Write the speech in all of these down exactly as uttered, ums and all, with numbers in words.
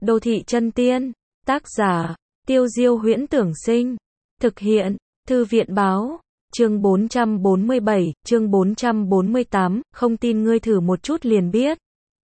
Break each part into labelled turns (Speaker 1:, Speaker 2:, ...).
Speaker 1: Đô thị chân tiên, tác giả, Tiêu Diêu Huyễn Tưởng Sinh, thực hiện, Thư viện báo, chương bốn trăm bốn mươi bảy, chương bốn trăm bốn mươi tám, không tin ngươi thử một chút liền biết.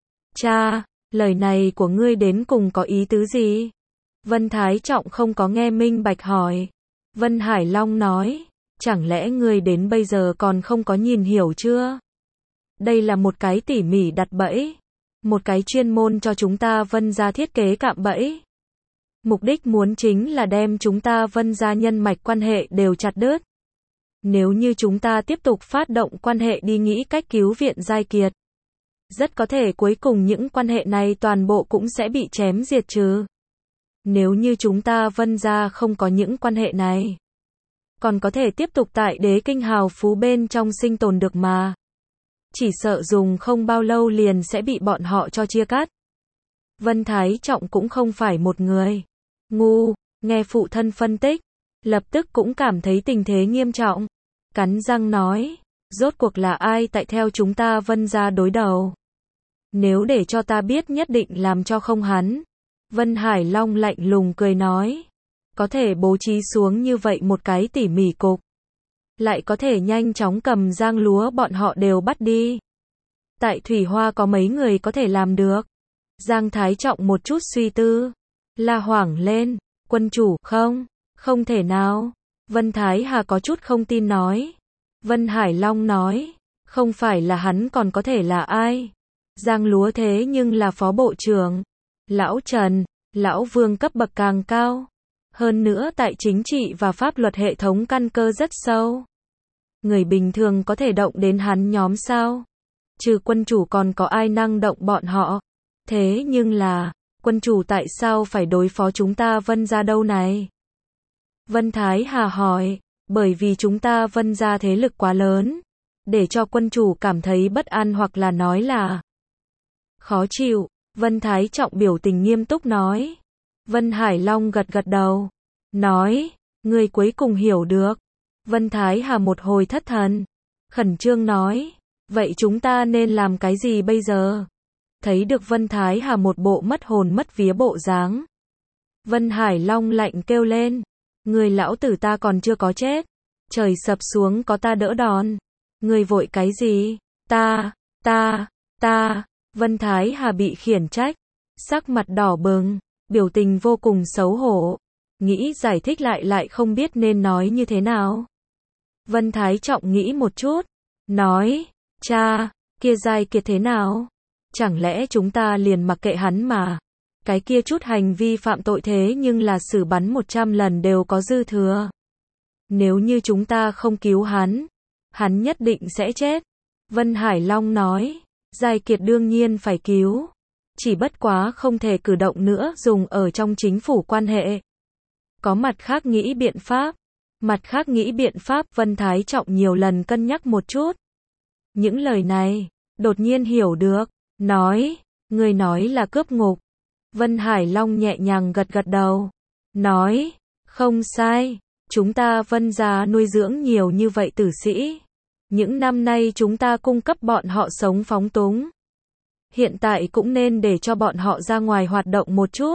Speaker 1: Cha, lời này của ngươi đến cùng có ý tứ gì? Vân Thái Trọng không có nghe minh bạch hỏi. Vân Hải Long nói, chẳng lẽ ngươi đến bây giờ còn không có nhìn hiểu chưa? Đây là một cái tỉ mỉ đặt bẫy. Một cái chuyên môn cho chúng ta Vân gia thiết kế cạm bẫy. Mục đích muốn chính là đem chúng ta Vân gia nhân mạch quan hệ đều chặt đứt. Nếu như chúng ta tiếp tục phát động quan hệ đi nghĩ cách cứu viện Giai Kiệt, rất có thể cuối cùng những quan hệ này toàn bộ cũng sẽ bị chém diệt trừ. Nếu như chúng ta Vân gia không có những quan hệ này, còn có thể tiếp tục tại Đế Kinh hào phú bên trong sinh tồn được mà. Chỉ sợ dùng không bao lâu liền sẽ bị bọn họ cho chia cắt. Vân Thái Trọng cũng không phải một người ngu, nghe phụ thân phân tích, lập tức cũng cảm thấy tình thế nghiêm trọng. Cắn răng nói, rốt cuộc là ai tại theo chúng ta Vân gia đối đầu? Nếu để cho ta biết nhất định làm cho không hắn. Vân Hải Long lạnh lùng cười nói, có thể bố trí xuống như vậy một cái tỉ mỉ cục, lại có thể nhanh chóng cầm Giang Lúa bọn họ đều bắt đi. Tại Thủy Hoa có mấy người có thể làm được? Giang Thái Trọng một chút suy tư, la hoảng lên, quân chủ, không, không thể nào. Vân Thái Hà có chút không tin nói. Vân Hải Long nói, không phải là hắn còn có thể là ai? Giang Lúa thế nhưng là phó bộ trưởng, lão Trần, lão Vương cấp bậc càng cao. Hơn nữa tại chính trị và pháp luật hệ thống căn cơ rất sâu. Người bình thường có thể động đến hắn nhóm sao? Trừ quân chủ còn có ai năng động bọn họ? Thế nhưng là, quân chủ tại sao phải đối phó chúng ta Vân gia đâu này? Vân Thái Hà hỏi, bởi vì chúng ta Vân gia thế lực quá lớn, để cho quân chủ cảm thấy bất an hoặc là nói là khó chịu. Vân Thái Trọng biểu tình nghiêm túc nói. Vân Hải Long gật gật đầu, nói, người cuối cùng hiểu được. Vân Thái Hà một hồi thất thần, khẩn trương nói, vậy chúng ta nên làm cái gì bây giờ? Thấy được Vân Thái Hà một bộ mất hồn mất vía bộ dáng, Vân Hải Long lạnh kêu lên, người lão tử ta còn chưa có chết, trời sập xuống có ta đỡ đòn, người vội cái gì? Ta, ta, ta. Vân Thái Hà bị khiển trách, sắc mặt đỏ bừng, biểu tình vô cùng xấu hổ, nghĩ giải thích lại lại không biết nên nói như thế nào. Vân Thái Trọng nghĩ một chút, nói, cha, kia Giai Kiệt thế nào? Chẳng lẽ chúng ta liền mặc kệ hắn mà? Cái kia chút hành vi phạm tội thế nhưng là xử bắn một trăm lần đều có dư thừa. Nếu như chúng ta không cứu hắn, hắn nhất định sẽ chết. Vân Hải Long nói, Giai Kiệt đương nhiên phải cứu. Chỉ bất quá không thể cử động nữa dùng ở trong chính phủ quan hệ. Có mặt khác nghĩ biện pháp. Mặt khác nghĩ biện pháp. Vân Thái Trọng nhiều lần cân nhắc một chút. Những lời này, đột nhiên hiểu được, nói, người nói là cướp ngục. Vân Hải Long nhẹ nhàng gật gật đầu, nói, không sai, chúng ta Vân gia nuôi dưỡng nhiều như vậy tử sĩ. Những năm nay chúng ta cung cấp bọn họ sống phóng túng. Hiện tại cũng nên để cho bọn họ ra ngoài hoạt động một chút.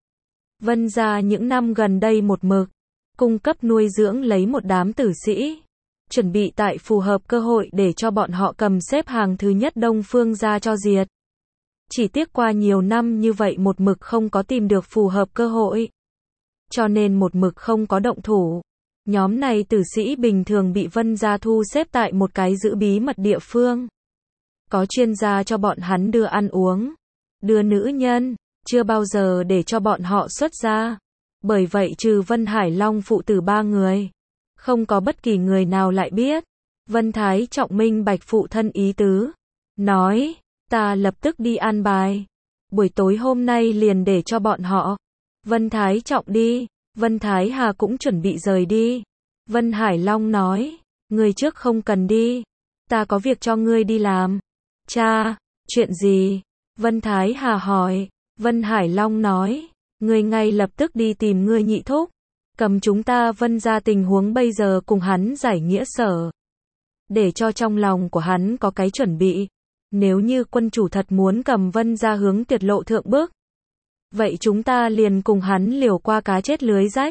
Speaker 1: Vân gia những năm gần đây một mực cung cấp nuôi dưỡng lấy một đám tử sĩ, chuẩn bị tại phù hợp cơ hội để cho bọn họ cầm xếp hàng thứ nhất Đông Phương gia cho diệt. Chỉ tiếc qua nhiều năm như vậy một mực không có tìm được phù hợp cơ hội, cho nên một mực không có động thủ. Nhóm này tử sĩ bình thường bị Vân gia thu xếp tại một cái giữ bí mật địa phương. Có chuyên gia cho bọn hắn đưa ăn uống, đưa nữ nhân, chưa bao giờ để cho bọn họ xuất ra. Bởi vậy trừ Vân Hải Long phụ tử ba người, không có bất kỳ người nào lại biết. Vân Thái Trọng minh bạch phụ thân ý tứ, nói, ta lập tức đi an bài. Buổi tối hôm nay liền để cho bọn họ. Vân Thái Trọng đi, Vân Thái Hà cũng chuẩn bị rời đi. Vân Hải Long nói, ngươi trước không cần đi, ta có việc cho ngươi đi làm. Cha, chuyện gì? Vân Thái Hà hỏi. Vân Hải Long nói, ngươi ngay lập tức đi tìm ngươi nhị thúc, cầm chúng ta Vân gia tình huống bây giờ cùng hắn giải nghĩa sở, để cho trong lòng của hắn có cái chuẩn bị. Nếu như quân chủ thật muốn cầm Vân gia hướng tuyệt lộ thượng bước, Vậy chúng ta liền cùng hắn liều qua cá chết lưới rách.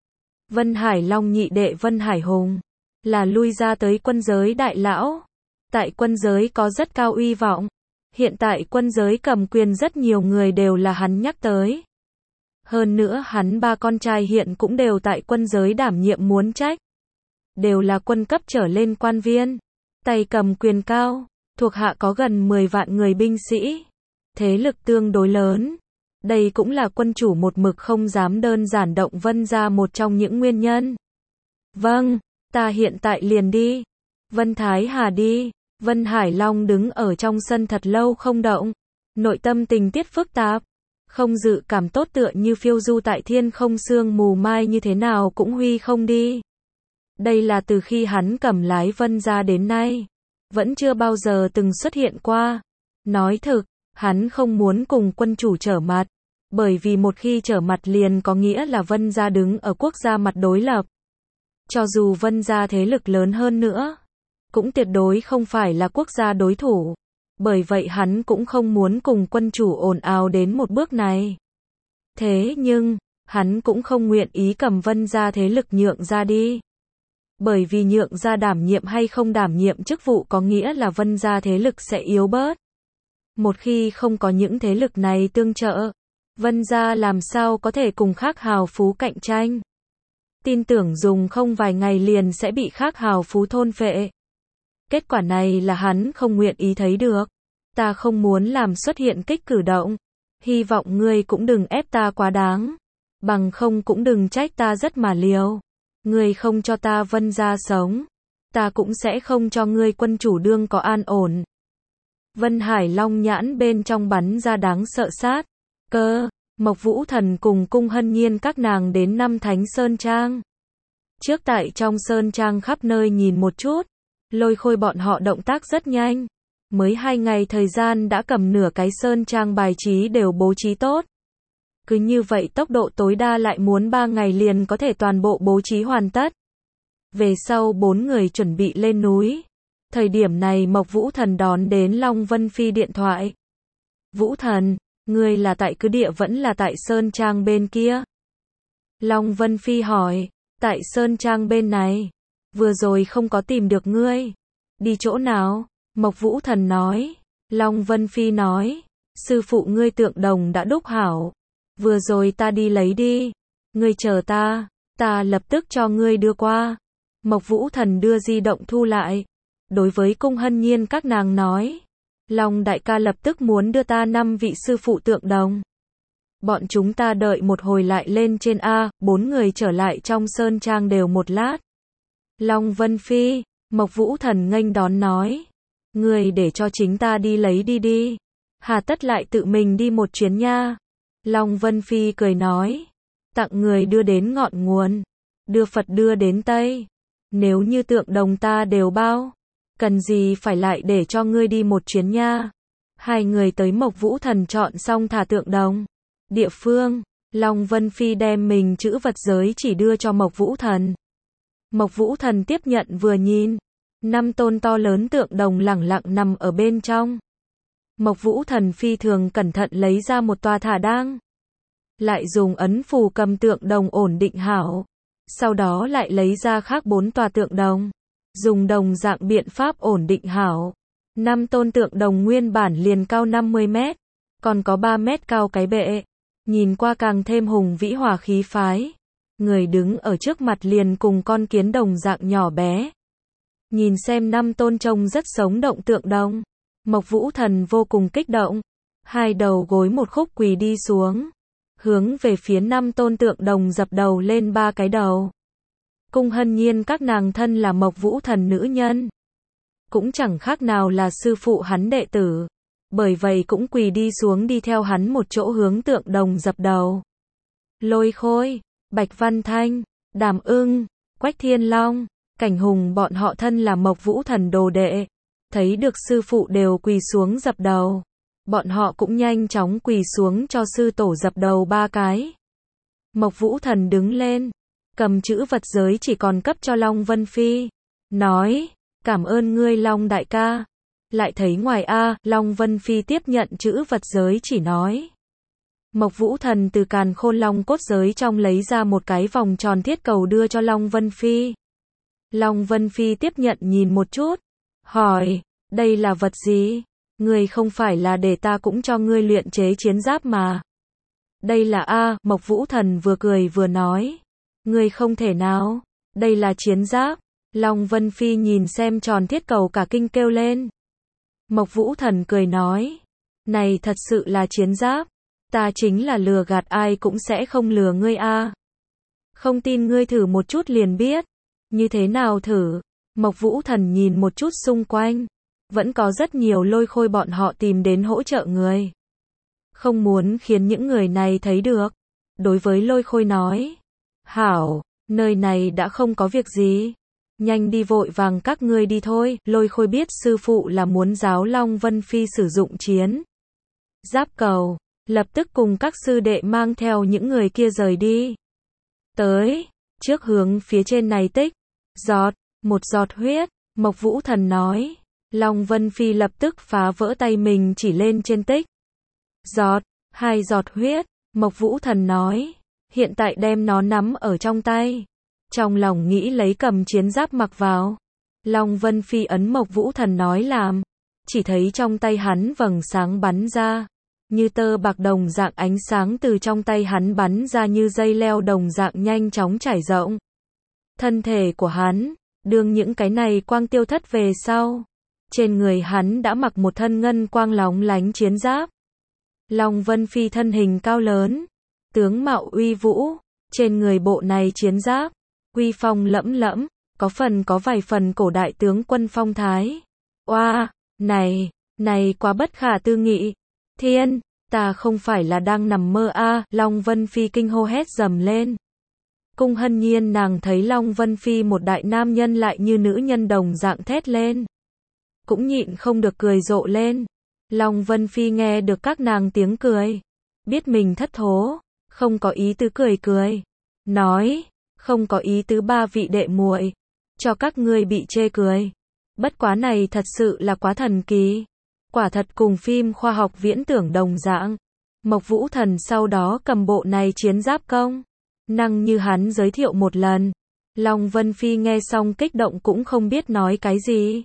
Speaker 1: Vân Hải Long nhị đệ Vân Hải Hùng, là lui ra tới quân giới đại lão. Tại quân giới có rất cao uy vọng. Hiện tại quân giới cầm quyền rất nhiều người đều là hắn nhắc tới. Hơn nữa hắn ba con trai hiện cũng đều tại quân giới đảm nhiệm muốn trách. Đều là quân cấp trở lên quan viên. Tay cầm quyền cao, thuộc hạ có gần mười vạn người binh sĩ. Thế lực tương đối lớn. Đây cũng là quân chủ một mực không dám đơn giản động Vân gia một trong những nguyên nhân. Vâng, ta hiện tại liền đi. Vân Thái Hà đi. Vân Hải Long đứng ở trong sân thật lâu không động. Nội tâm tình tiết phức tạp. Không dự cảm tốt tựa như phiêu du tại thiên không sương mù mai như thế nào cũng huy không đi. Đây là từ khi hắn cầm lái Vân gia đến nay. Vẫn chưa bao giờ từng xuất hiện qua. Nói thực, hắn không muốn cùng quân chủ trở mặt. Bởi vì một khi trở mặt liền có nghĩa là Vân gia đứng ở quốc gia mặt đối lập. Cho dù Vân gia thế lực lớn hơn nữa, cũng tuyệt đối không phải là quốc gia đối thủ. Bởi vậy hắn cũng không muốn cùng quân chủ ồn ào đến một bước này. Thế nhưng, hắn cũng không nguyện ý cầm Vân gia thế lực nhượng ra đi. Bởi vì nhượng ra đảm nhiệm hay không đảm nhiệm chức vụ có nghĩa là Vân gia thế lực sẽ yếu bớt. Một khi không có những thế lực này tương trợ, Vân gia làm sao có thể cùng khác hào phú cạnh tranh. Tin tưởng dùng không vài ngày liền sẽ bị khác hào phú thôn phệ. Kết quả này là hắn không nguyện ý thấy được. Ta không muốn làm xuất hiện kích cử động. Hy vọng ngươi cũng đừng ép ta quá đáng. Bằng không cũng đừng trách ta rất mà liều. Ngươi không cho ta Vân gia sống. Ta cũng sẽ không cho ngươi quân chủ đương có an ổn. Vân Hải Long nhãn bên trong bắn ra đáng sợ sát. Cơ, Mộc Vũ Thần cùng Cung Hân Nhiên các nàng đến năm Thánh Sơn Trang. Trước tại trong Sơn Trang khắp nơi nhìn một chút. Lôi Khôi bọn họ động tác rất nhanh. Mới hai ngày thời gian đã cầm nửa cái Sơn Trang bài trí đều bố trí tốt. Cứ như vậy tốc độ tối đa lại muốn ba ngày liền có thể toàn bộ bố trí hoàn tất. Về sau bốn người chuẩn bị lên núi. Thời điểm này Mộc Vũ Thần đón đến Long Vân Phi điện thoại. Vũ Thần, ngươi là tại cứ địa vẫn là tại Sơn Trang bên kia? Long Vân Phi hỏi, tại Sơn Trang bên này. Vừa rồi không có tìm được ngươi. Đi chỗ nào? Mộc Vũ Thần nói. Long Vân Phi nói, sư phụ ngươi tượng đồng đã đúc hảo. Vừa rồi ta đi lấy đi. Ngươi chờ ta, ta lập tức cho ngươi đưa qua. Mộc Vũ Thần đưa di động thu lại. Đối với Cung Hân Nhiên các nàng nói, Long đại ca lập tức muốn đưa ta năm vị sư phụ tượng đồng. Bọn chúng ta đợi một hồi lại lên trên A, bốn người trở lại trong Sơn Trang đều một lát. Long Vân Phi, Mộc Vũ Thần nghênh đón nói, người để cho chính ta đi lấy đi đi. Hà tất lại tự mình đi một chuyến nha. Long Vân Phi cười nói, tặng người đưa đến ngọn nguồn, đưa Phật đưa đến Tây. Nếu như tượng đồng ta đều bao, cần gì phải lại để cho ngươi đi một chuyến nha. Hai người tới Mộc Vũ Thần chọn xong thả tượng đồng. Địa phương, Long Vân Phi đem mình chữ vật giới chỉ đưa cho Mộc Vũ Thần. Mộc Vũ Thần tiếp nhận vừa nhìn, năm tôn to lớn tượng đồng lẳng lặng nằm ở bên trong. Mộc Vũ Thần phi thường cẩn thận lấy ra một tòa thả đang. Lại dùng ấn phù cầm tượng đồng ổn định hảo. Sau đó lại lấy ra khác bốn tòa tượng đồng. Dùng đồng dạng biện pháp ổn định hảo. Năm tôn tượng đồng nguyên bản liền cao năm mươi mét. Còn có ba mét cao cái bệ. Nhìn qua càng thêm hùng vĩ hòa khí phái. Người đứng ở trước mặt liền cùng con kiến đồng dạng nhỏ bé. Nhìn xem năm tôn trông rất sống động tượng đồng. Mộc Vũ Thần vô cùng kích động. Hai đầu gối một khúc quỳ đi xuống. Hướng về phía năm tôn tượng đồng dập đầu lên ba cái đầu. Cung Hân Nhiên các nàng thân là Mộc Vũ Thần nữ nhân. Cũng chẳng khác nào là sư phụ hắn đệ tử. Bởi vậy cũng quỳ đi xuống đi theo hắn một chỗ hướng tượng đồng dập đầu. Lôi Khôi, Bạch Văn Thanh, Đàm Ưng, Quách Thiên Long, Cảnh Hùng bọn họ thân là Mộc Vũ Thần đồ đệ. Thấy được sư phụ đều quỳ xuống dập đầu. Bọn họ cũng nhanh chóng quỳ xuống cho sư tổ dập đầu ba cái. Mộc Vũ Thần đứng lên. Cầm chữ vật giới chỉ còn cấp cho Long Vân Phi. Nói, cảm ơn ngươi Long đại ca. Lại thấy ngoài A, Long Vân Phi tiếp nhận chữ vật giới chỉ nói. Mộc Vũ Thần từ càn khôn long cốt giới trong lấy ra một cái vòng tròn thiết cầu đưa cho Long Vân Phi. Long Vân Phi tiếp nhận nhìn một chút, hỏi, đây là vật gì? Ngươi không phải là để ta cũng cho ngươi luyện chế chiến giáp mà. Đây là A, Mộc Vũ Thần vừa cười vừa nói. Ngươi không thể nào, đây là chiến giáp. Long Vân Phi nhìn xem tròn thiết cầu cả kinh kêu lên. Mộc Vũ Thần cười nói, này thật sự là chiến giáp. Ta chính là lừa gạt ai cũng sẽ không lừa ngươi a. Không tin ngươi thử một chút liền biết. Như thế nào thử? Mộc Vũ Thần nhìn một chút xung quanh. Vẫn có rất nhiều lôi khôi bọn họ tìm đến hỗ trợ người. Không muốn khiến những người này thấy được. Đối với lôi khôi nói. Hảo, nơi này đã không có việc gì. Nhanh đi vội vàng các ngươi đi thôi. Lôi khôi biết sư phụ là muốn giáo Long Vân Phi sử dụng chiến giáp cầu. Lập tức cùng các sư đệ mang theo những người kia rời đi. Tới, trước hướng phía trên này tích. Giọt, một giọt huyết. Mộc Vũ Thần nói. Long Vân Phi lập tức phá vỡ tay mình chỉ lên trên tích. Giọt, hai giọt huyết. Mộc Vũ Thần nói. Hiện tại đem nó nắm ở trong tay. Trong lòng nghĩ lấy cầm chiến giáp mặc vào. Long Vân Phi ấn Mộc Vũ Thần nói làm. Chỉ thấy trong tay hắn vầng sáng bắn ra. Như tơ bạc đồng dạng ánh sáng từ trong tay hắn bắn ra như dây leo đồng dạng nhanh chóng trải rộng. Thân thể của hắn, đương những cái này quang tiêu thất về sau. Trên người hắn đã mặc một thân ngân quang lóng lánh chiến giáp. Long Vân Phi thân hình cao lớn, tướng mạo uy vũ, trên người bộ này chiến giáp, uy phong lẫm lẫm, có phần có vài phần cổ đại tướng quân phong thái. Oa, này, này quá bất khả tư nghị. Thiên, ta không phải là đang nằm mơ a, à, Long Vân Phi kinh hô hét dầm lên. Cung Hân Nhiên nàng thấy Long Vân Phi một đại nam nhân lại như nữ nhân đồng dạng thét lên. Cũng nhịn không được cười rộ lên. Long Vân Phi nghe được các nàng tiếng cười. Biết mình thất thố, không có ý tứ cười cười. Nói, không có ý tứ ba vị đệ muội, cho các ngươi bị chê cười. Bất quá này thật sự là quá thần kỳ. Quả thật cùng phim khoa học viễn tưởng đồng dạng. Mộc Vũ Thần sau đó cầm bộ này chiến giáp công năng như hắn giới thiệu một lần. Long Vân Phi nghe xong kích động cũng không biết nói cái gì.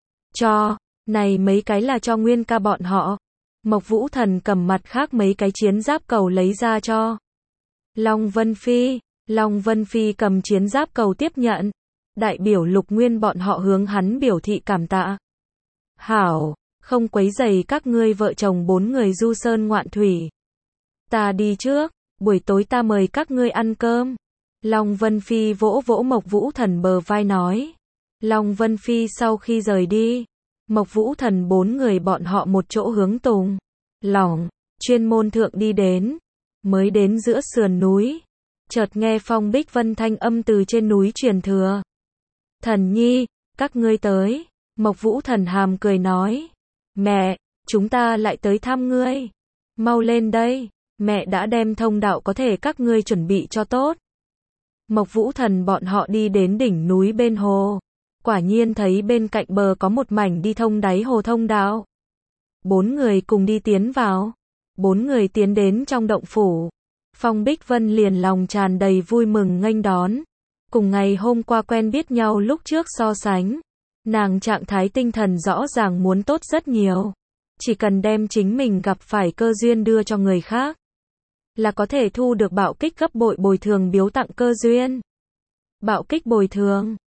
Speaker 1: Cho, này mấy cái là cho Nguyên ca bọn họ. Mộc Vũ Thần cầm mặt khác mấy cái chiến giáp cầu lấy ra cho Long Vân Phi. Long Vân Phi cầm chiến giáp cầu tiếp nhận. Đại biểu Lục Nguyên bọn họ hướng hắn biểu thị cảm tạ. Hảo, không quấy rầy các ngươi vợ chồng bốn người du sơn ngoạn thủy. Ta đi trước, buổi tối ta mời các ngươi ăn cơm. Long Vân Phi vỗ vỗ Mộc Vũ Thần bờ vai nói. Long Vân Phi sau khi rời đi, Mộc Vũ Thần bốn người bọn họ một chỗ hướng Tùng Lỏng, chuyên môn thượng đi đến. Mới đến giữa sườn núi, chợt nghe Phong Bích Vân thanh âm từ trên núi truyền thừa. Thần nhi, các ngươi tới. Mộc Vũ Thần hàm cười nói. Mẹ, chúng ta lại tới thăm ngươi. Mau lên đây, mẹ đã đem thông đạo có thể các ngươi chuẩn bị cho tốt. Mộc Vũ Thần bọn họ đi đến đỉnh núi bên hồ. Quả nhiên thấy bên cạnh bờ có một mảnh đi thông đáy hồ thông đạo. Bốn người cùng đi tiến vào. Bốn người tiến đến trong động phủ. Phong Bích Vân liền lòng tràn đầy vui mừng nghênh đón. Cùng ngày hôm qua quen biết nhau lúc trước so sánh. Nàng trạng thái tinh thần rõ ràng muốn tốt rất nhiều. Chỉ cần đem chính mình gặp phải cơ duyên đưa cho người khác, là có thể thu được bạo kích gấp bội bồi thường biếu tặng cơ duyên. Bạo kích bồi thường.